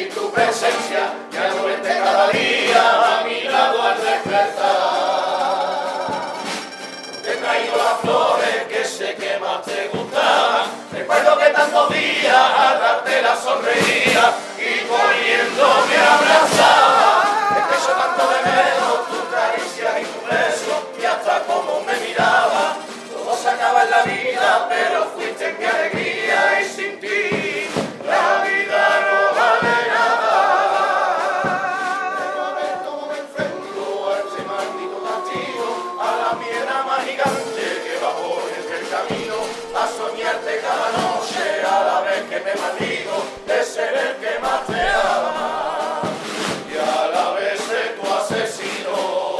y tu presencia me aumente cada día a mi lado al despertar. Te traigo las flores que sé que más te gustaban, recuerdo que tantos días al darte la sonreía y corriendo me abrazaba. Es que yo tanto de menos tus caricias y tu beso y hasta como me miraba. Todo se acaba en la vida, pero fuiste mi alegría y sin ti la vida no vale nada. Debo ver cómo me enfrento a este maldito castigo, a la piedra más gigante que bajó entre el camino, a soñarte cada noche a la vez que me maldigo de ser el que más te ama y a la vez de tu asesino.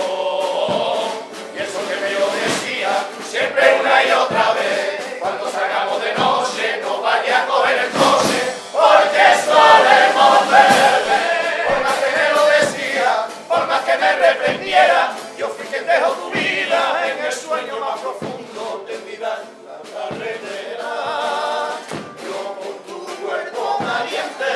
Y eso que me lo decía siempre una y otra vez, cuando salgamos de noche no vaya a coger el coche porque solemos beber. Por más que me lo decía, por más que me arrepentiera, yo fui quien dejó tu vida en el sueño más profundo de mi vida, la carretera. Yo con tu cuerpo caliente